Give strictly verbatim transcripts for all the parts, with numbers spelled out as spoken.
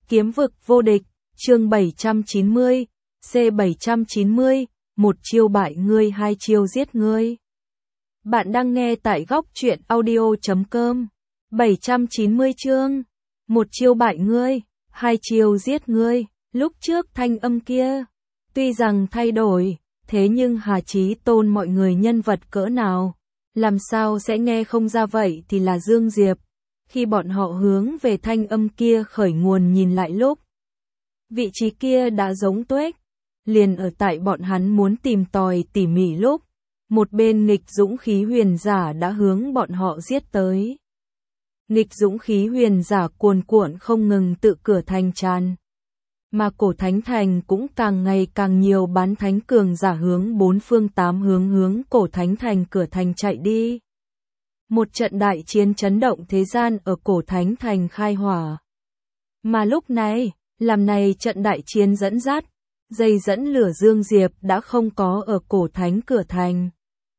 Kiếm vực vô địch, chương bảy trăm chín mươi, C bảy trăm chín mươi, một chiêu bại ngươi hai chiêu giết ngươi. Bạn đang nghe tại góc truyện audio chấm com. bảy trăm chín mươi chương, một chiêu bại ngươi, hai chiêu giết ngươi. Lúc trước thanh âm kia, tuy rằng thay đổi, thế nhưng Hà Chí Tôn mọi người nhân vật cỡ nào, làm sao sẽ nghe không ra vậy thì là Dương Diệp. Khi bọn họ hướng về thanh âm kia khởi nguồn nhìn lại lúc, vị trí kia đã giống tuếch, liền ở tại bọn hắn muốn tìm tòi tỉ mỉ lúc, một bên nghịch dũng khí huyền giả đã hướng bọn họ giết tới. Nghịch dũng khí huyền giả cuồn cuộn không ngừng tự cửa thành tràn, mà cổ thánh thành cũng càng ngày càng nhiều bán thánh cường giả hướng bốn phương tám hướng hướng cổ thánh thành cửa thành chạy đi. Một trận đại chiến chấn động thế gian ở cổ thánh thành khai hỏa. Mà lúc này, làm này trận đại chiến dẫn dắt, dây dẫn lửa Dương Diệp đã không có ở cổ thánh cửa thành.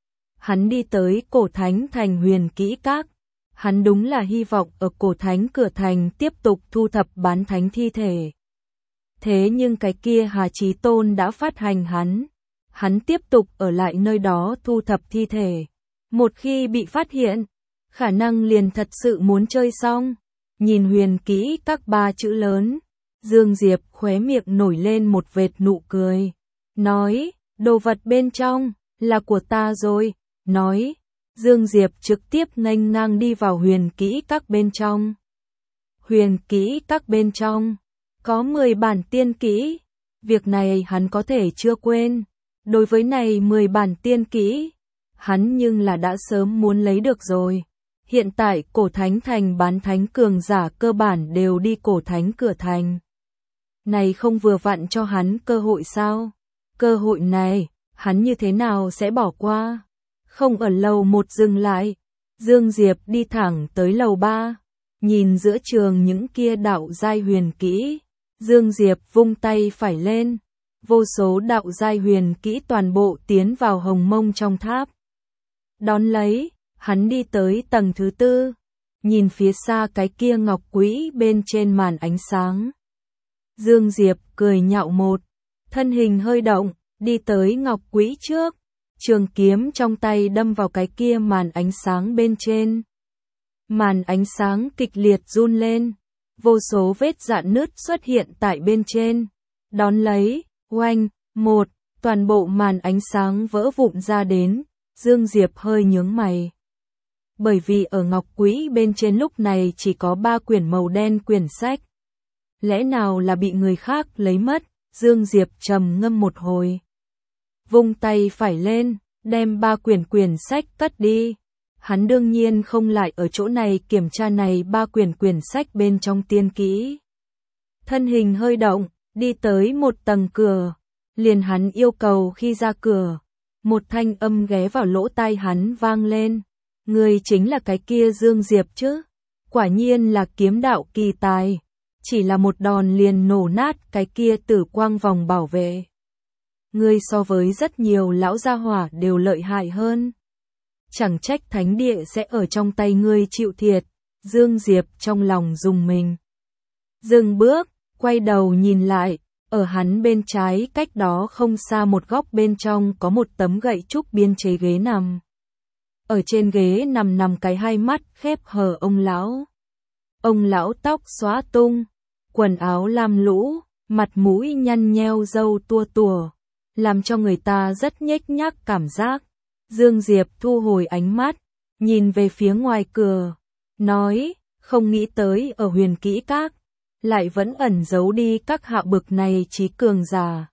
Hắn đi tới cổ thánh thành Huyền Kỹ Các. Hắn đúng là hy vọng ở cổ thánh cửa thành tiếp tục thu thập bán thánh thi thể. Thế nhưng cái kia Hà Chí Tôn đã phát hành hắn. Hắn tiếp tục ở lại nơi đó thu thập thi thể. Một khi bị phát hiện, khả năng liền thật sự muốn chơi xong. Nhìn Huyền Kỹ Các ba chữ lớn, Dương Diệp khóe miệng nổi lên một vệt nụ cười. Nói, đồ vật bên trong, là của ta rồi. Nói, Dương Diệp trực tiếp nghênh ngang đi vào Huyền Kỹ Các bên trong. Huyền Kỹ Các bên trong, có mười bản tiên kỹ. Việc này hắn có thể chưa quên. Đối với này mười bản tiên kỹ, hắn nhưng là đã sớm muốn lấy được rồi. Hiện tại cổ thánh thành bán thánh cường giả cơ bản đều đi cổ thánh cửa thành. Này không vừa vặn cho hắn cơ hội sao? Cơ hội này, hắn như thế nào sẽ bỏ qua? Không ở lầu một dừng lại, Dương Diệp đi thẳng tới lầu ba, nhìn giữa trường những kia đạo giai huyền kỹ. Dương Diệp vung tay phải lên, vô số đạo giai huyền kỹ toàn bộ tiến vào hồng mông trong tháp. Đón lấy, hắn đi tới tầng thứ tư, nhìn phía xa cái kia ngọc quỹ bên trên màn ánh sáng. Dương Diệp cười nhạo một, thân hình hơi động, đi tới ngọc quỹ trước, trường kiếm trong tay đâm vào cái kia màn ánh sáng bên trên. Màn ánh sáng kịch liệt run lên, vô số vết rạn nứt xuất hiện tại bên trên. Đón lấy, oanh, một, toàn bộ màn ánh sáng vỡ vụn ra đến. Dương Diệp hơi nhướng mày. Bởi vì ở ngọc quỹ bên trên lúc này chỉ có ba quyển màu đen quyển sách. Lẽ nào là bị người khác lấy mất? Dương Diệp trầm ngâm một hồi, vung tay phải lên, đem ba quyển quyển sách cất đi. Hắn đương nhiên không lại ở chỗ này kiểm tra này ba quyển quyển sách bên trong tiên kỹ. Thân hình hơi động, đi tới một tầng cửa. Liền hắn yêu cầu khi ra cửa, một thanh âm ghé vào lỗ tai hắn vang lên. Người chính là cái kia Dương Diệp chứ? Quả nhiên là kiếm đạo kỳ tài. Chỉ là một đòn liền nổ nát cái kia tử quang vòng bảo vệ. Ngươi so với rất nhiều lão gia hỏa đều lợi hại hơn. Chẳng trách thánh địa sẽ ở trong tay ngươi chịu thiệt. Dương Diệp trong lòng rùng mình. Dừng bước, quay đầu nhìn lại, ở hắn bên trái cách đó không xa một góc bên trong có một tấm gậy trúc biên chế ghế nằm. Ở trên ghế nằm nằm cái hai mắt khép hờ ông lão. Ông lão tóc xóa tung, quần áo lam lũ, mặt mũi nhăn nheo râu tua tủa, làm cho người ta rất nhếch nhác cảm giác. Dương Diệp thu hồi ánh mắt, nhìn về phía ngoài cửa, nói, không nghĩ tới ở Huyền Kỹ Các, lại vẫn ẩn giấu đi các hạ bực này trí cường giả.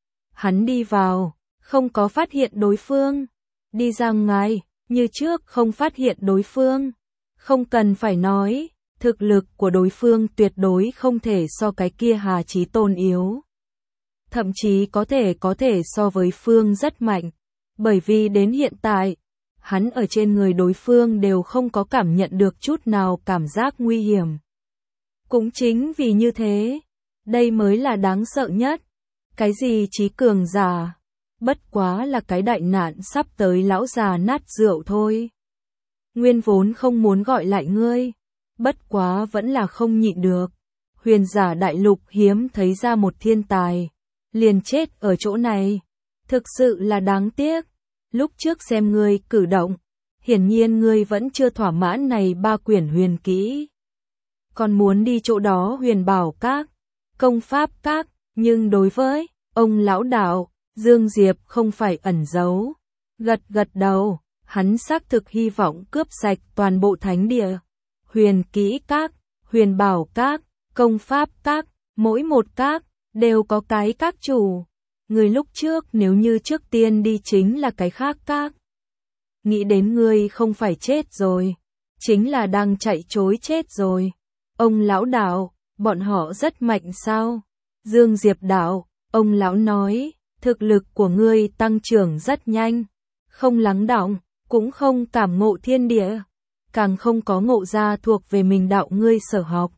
Hắn đi vào, không có phát hiện đối phương, đi ra ngoài, như trước không phát hiện đối phương. Không cần phải nói, thực lực của đối phương tuyệt đối không thể so cái kia Hà Chí Tôn yếu. Thậm chí có thể có thể so với phương rất mạnh, bởi vì đến hiện tại, hắn ở trên người đối phương đều không có cảm nhận được chút nào cảm giác nguy hiểm. Cũng chính vì như thế, đây mới là đáng sợ nhất. Cái gì trí cường giả, bất quá là cái đại nạn sắp tới lão già nát rượu thôi. Nguyên vốn không muốn gọi lại ngươi, bất quá vẫn là không nhịn được. huyền giả đại lục hiếm thấy ra một thiên tài, liền chết ở chỗ này. Thực sự là đáng tiếc. Lúc trước xem ngươi cử động, hiển nhiên ngươi vẫn chưa thỏa mãn này ba quyển huyền kỹ. Còn muốn đi chỗ đó huyền bảo các, công pháp các, nhưng đối với ông lão đạo, Dương Diệp không phải ẩn giấu. Gật gật đầu, hắn xác thực hy vọng cướp sạch toàn bộ thánh địa. Huyền kỹ các, huyền bảo các, công pháp các, mỗi một các, đều có cái các chủ. Người lúc trước nếu như trước tiên đi chính là cái khác các. Nghĩ đến ngươi không phải chết rồi, chính là đang chạy trối chết rồi. Ông lão đạo, bọn họ rất mạnh sao? Dương Diệp đạo, ông lão nói, thực lực của ngươi tăng trưởng rất nhanh, không lắng đọng, cũng không cảm ngộ thiên địa, càng không có ngộ ra thuộc về mình đạo ngươi sở học.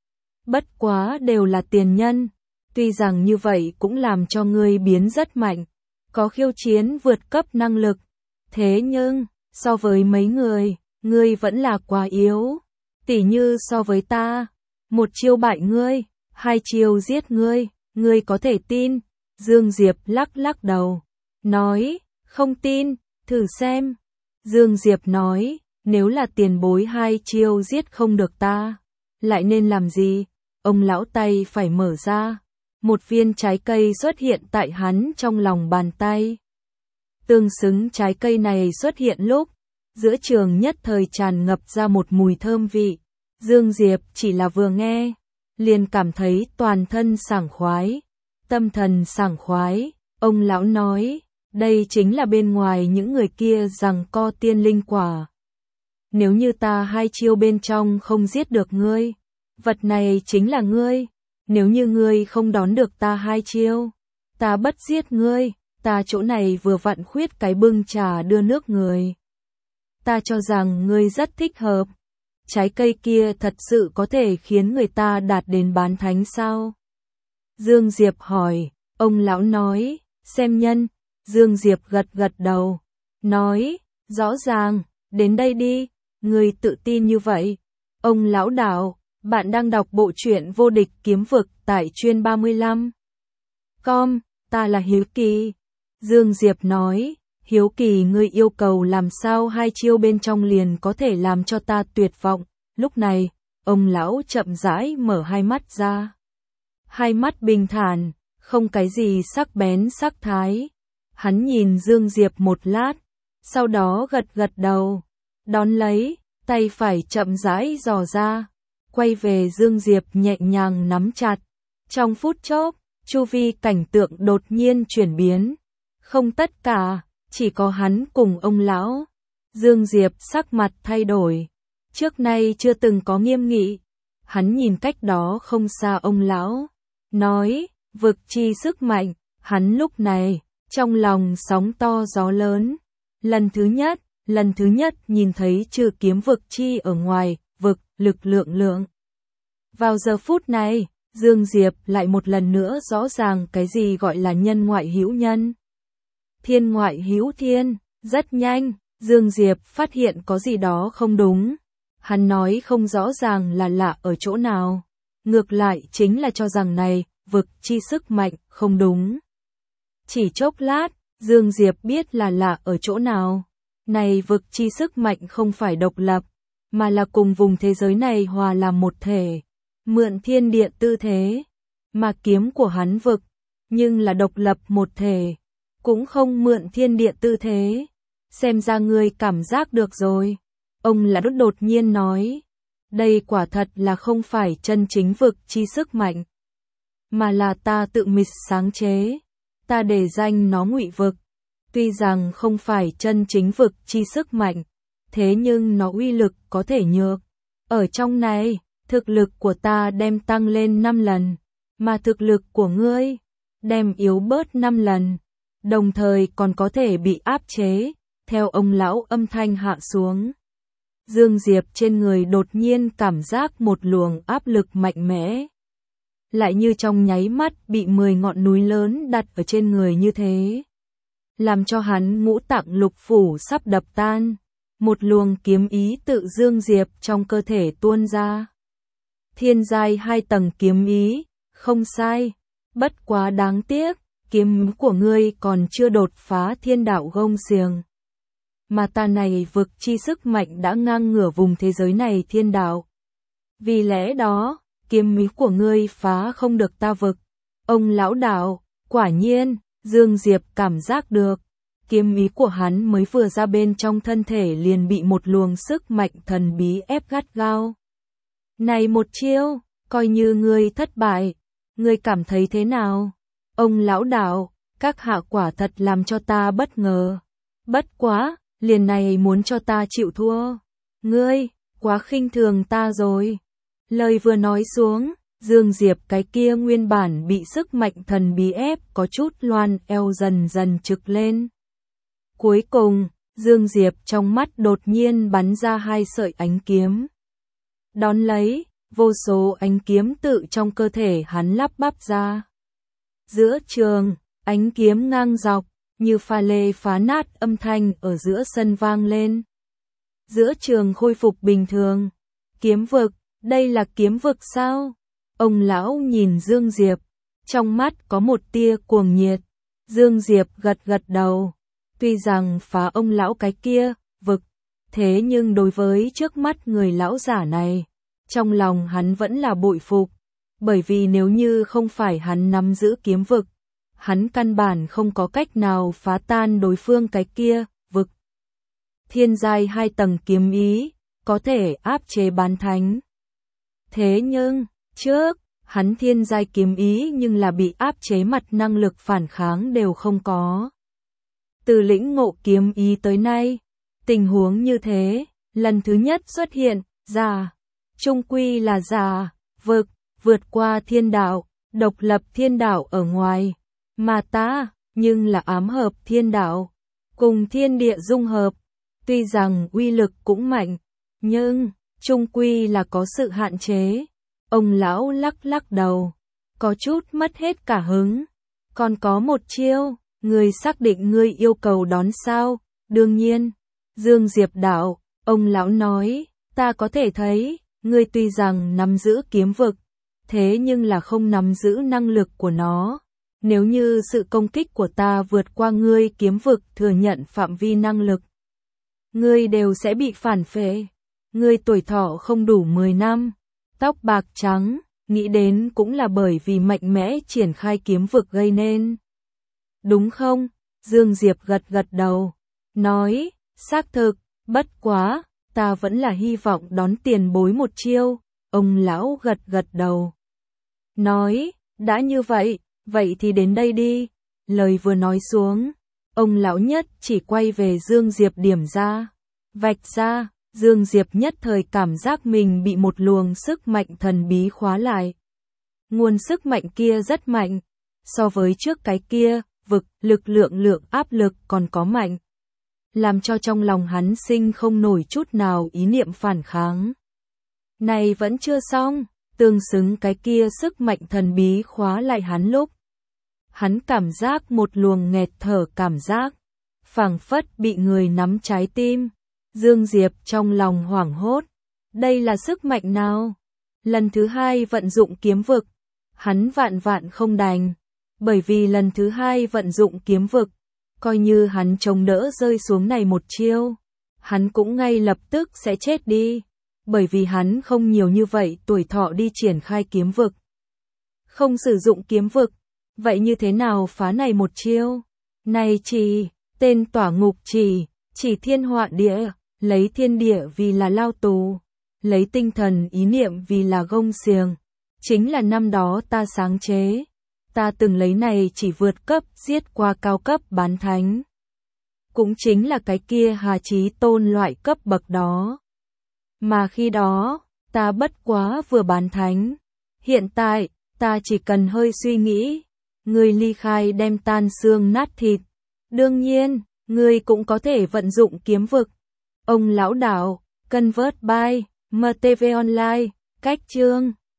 Bất quá đều là tiền nhân, tuy rằng như vậy cũng làm cho ngươi biến rất mạnh, có khiêu chiến vượt cấp năng lực. Thế nhưng, so với mấy người, ngươi vẫn là quá yếu. Tỉ như so với ta, một chiêu bại ngươi, hai chiêu giết ngươi, ngươi có thể tin? Dương Diệp lắc lắc đầu, nói, không tin, thử xem. Dương Diệp nói, nếu là tiền bối hai chiêu giết không được ta, lại nên làm gì? Ông lão tay phải mở ra, một viên trái cây xuất hiện tại hắn trong lòng bàn tay. Tương xứng trái cây này xuất hiện lúc, giữa trường nhất thời tràn ngập ra một mùi thơm vị. Dương Diệp chỉ là vừa nghe, liền cảm thấy toàn thân sảng khoái, tâm thần sảng khoái. Ông lão nói, đây chính là bên ngoài những người kia rằng co tiên linh quả. Nếu như ta hai chiêu bên trong không giết được ngươi, vật này chính là ngươi. Nếu như ngươi không đón được ta hai chiêu, ta bất giết ngươi, ta chỗ này vừa vặn khuyết cái bưng trà đưa nước người. Ta cho rằng ngươi rất thích hợp. Trái cây kia thật sự có thể khiến người ta đạt đến bán thánh sao? Dương Diệp hỏi, ông lão nói, xem nhân. Dương Diệp gật gật đầu, nói, rõ ràng, đến đây đi, ngươi tự tin như vậy. Ông lão đạo, bạn đang đọc bộ truyện Vô Địch Kiếm Vực tại chuyên ba mươi lăm. Com, ta là Hiếu Kỳ. Dương Diệp nói, Hiếu Kỳ ngươi yêu cầu làm sao hai chiêu bên trong liền có thể làm cho ta tuyệt vọng. Lúc này, ông lão chậm rãi mở hai mắt ra. Hai mắt bình thản, không cái gì sắc bén sắc thái. Hắn nhìn Dương Diệp một lát, sau đó gật gật đầu, đón lấy, tay phải chậm rãi dò ra, quay về Dương Diệp nhẹ nhàng nắm chặt. Trong phút chốc, chu vi cảnh tượng đột nhiên chuyển biến. Không tất cả, chỉ có hắn cùng ông lão. Dương Diệp sắc mặt thay đổi, trước nay chưa từng có nghiêm nghị. Hắn nhìn cách đó không xa ông lão, nói, vực chi sức mạnh. Hắn lúc này, trong lòng sóng to gió lớn. Lần thứ nhất, lần thứ nhất nhìn thấy trừ kiếm vực chi ở ngoài, vực, lực lượng lượng. Vào giờ phút này, Dương Diệp lại một lần nữa rõ ràng cái gì gọi là nhân ngoại hữu nhân. Thiên ngoại hữu thiên. Rất nhanh, Dương Diệp phát hiện có gì đó không đúng. Hắn nói không rõ ràng là lạ ở chỗ nào. Ngược lại chính là cho rằng này, vực chi sức mạnh, không đúng. Chỉ chốc lát, Dương Diệp biết là lạ ở chỗ nào. Này vực chi sức mạnh không phải độc lập, mà là cùng vùng thế giới này hòa làm một thể. Mượn thiên địa tư thế, mà kiếm của hắn vực, nhưng là độc lập một thể, cũng không mượn thiên địa tư thế. Xem ra ngươi cảm giác được rồi. Ông là đốt đột nhiên nói, đây quả thật là không phải chân chính vực chi sức mạnh, mà là ta tự mịt sáng chế, ta để danh nó ngụy vực. Tuy rằng không phải chân chính vực chi sức mạnh, thế nhưng nó uy lực có thể nhược. Ở trong này, thực lực của ta đem tăng lên năm lần, mà thực lực của ngươi đem yếu bớt năm lần, đồng thời còn có thể bị áp chế. Theo ông lão âm thanh hạ xuống, Dương Diệp trên người đột nhiên cảm giác một luồng áp lực mạnh mẽ, lại như trong nháy mắt bị mười ngọn núi lớn đặt ở trên người như thế, làm cho hắn ngũ tạng lục phủ sắp đập tan. Một luồng kiếm ý tự Dương Diệp trong cơ thể tuôn ra. thiên giai hai tầng kiếm ý, không sai. Bất quá đáng tiếc, kiếm của ngươi còn chưa đột phá thiên đạo gông xiềng. Mà ta này vực chi sức mạnh đã ngang ngửa vùng thế giới này thiên đạo. Vì lẽ đó, kiếm ý của ngươi phá không được ta vực. Ông lão đạo, quả nhiên, Dương Diệp cảm giác được. Kiếm ý của hắn mới vừa ra bên trong thân thể liền bị một luồng sức mạnh thần bí ép gắt gao. Này một chiêu, coi như ngươi thất bại, ngươi cảm thấy thế nào? Ông lão đạo, các hạ quả thật làm cho ta bất ngờ. Bất quá, liền này muốn cho ta chịu thua. Ngươi, quá khinh thường ta rồi. Lời vừa nói xuống, Dương Diệp cái kia nguyên bản bị sức mạnh thần bí ép có chút loan eo dần dần trực lên. Cuối cùng, Dương Diệp trong mắt đột nhiên bắn ra hai sợi ánh kiếm. Đón lấy, vô số ánh kiếm tự trong cơ thể hắn lắp bắp ra. Giữa trường, ánh kiếm ngang dọc, như pha lê phá nát âm thanh ở giữa sân vang lên. Giữa trường khôi phục bình thường. Kiếm vực, đây là kiếm vực sao? Ông lão nhìn Dương Diệp, trong mắt có một tia cuồng nhiệt. Dương Diệp gật gật đầu. Tuy rằng phá ông lão cái kia, vực, thế nhưng đối với trước mắt người lão giả này, trong lòng hắn vẫn là bội phục. Bởi vì nếu như không phải hắn nắm giữ kiếm vực, hắn căn bản không có cách nào phá tan đối phương cái kia, vực. Thiên giai hai tầng kiếm ý, có thể áp chế bán thánh. Thế nhưng, trước, hắn thiên giai kiếm ý nhưng là bị áp chế mặt năng lực phản kháng đều không có. Từ lĩnh ngộ kiếm ý tới nay, tình huống như thế, lần thứ nhất xuất hiện, giả, trung quy là giả, vực, vượt qua thiên đạo, độc lập thiên đạo ở ngoài, mà ta, nhưng là ám hợp thiên đạo, cùng thiên địa dung hợp, tuy rằng uy lực cũng mạnh, nhưng, trung quy là có sự hạn chế. Ông lão lắc lắc đầu, có chút mất hết cả hứng, còn có một chiêu. Ngươi xác định ngươi yêu cầu đón sao? Đương nhiên. Dương Diệp đạo, ông lão nói, ta có thể thấy, ngươi tuy rằng nắm giữ kiếm vực, thế nhưng là không nắm giữ năng lực của nó. Nếu như sự công kích của ta vượt qua ngươi kiếm vực thừa nhận phạm vi năng lực, ngươi đều sẽ bị phản phệ. Ngươi tuổi thọ không đủ mười năm, tóc bạc trắng, nghĩ đến cũng là bởi vì mạnh mẽ triển khai kiếm vực gây nên. Đúng không? Dương Diệp gật gật đầu, nói, xác thực, bất quá, ta vẫn là hy vọng đón tiền bối một chiêu. Ông lão gật gật đầu, nói, đã như vậy, vậy thì đến đây đi. Lời vừa nói xuống, ông lão nhất chỉ quay về Dương Diệp điểm ra, vạch ra. Dương Diệp nhất thời cảm giác mình bị một luồng sức mạnh thần bí khóa lại. Nguồn sức mạnh kia rất mạnh, so với trước cái kia, vực, lực lượng lượng áp lực còn có mạnh. Làm cho trong lòng hắn sinh không nổi chút nào ý niệm phản kháng. Này vẫn chưa xong, tương xứng cái kia sức mạnh thần bí khóa lại hắn lúc. Hắn cảm giác một luồng nghẹt thở cảm giác, phảng phất bị người nắm trái tim. Dương Diệp trong lòng hoảng hốt, đây là sức mạnh nào? Lần thứ hai vận dụng kiếm vực, hắn vạn vạn không đành, bởi vì lần thứ hai vận dụng kiếm vực, coi như hắn chống đỡ rơi xuống này một chiêu, hắn cũng ngay lập tức sẽ chết đi, bởi vì hắn không nhiều như vậy tuổi thọ đi triển khai kiếm vực. Không sử dụng kiếm vực, vậy như thế nào phá này một chiêu? Này chỉ, tên tỏa ngục chỉ, chỉ thiên họa địa. Lấy thiên địa vì là lao tù, lấy tinh thần ý niệm vì là gông xiềng, chính là năm đó ta sáng chế. Ta từng lấy này chỉ vượt cấp giết qua cao cấp bán thánh. Cũng chính là cái kia Hà Chí Tôn loại cấp bậc đó. Mà khi đó, ta bất quá vừa bán thánh. Hiện tại, ta chỉ cần hơi suy nghĩ, ngươi ly khai đem tan xương nát thịt. Đương nhiên, ngươi cũng có thể vận dụng kiếm vực. Ông lão đạo, Convert by, em tê vê Online, cách chương.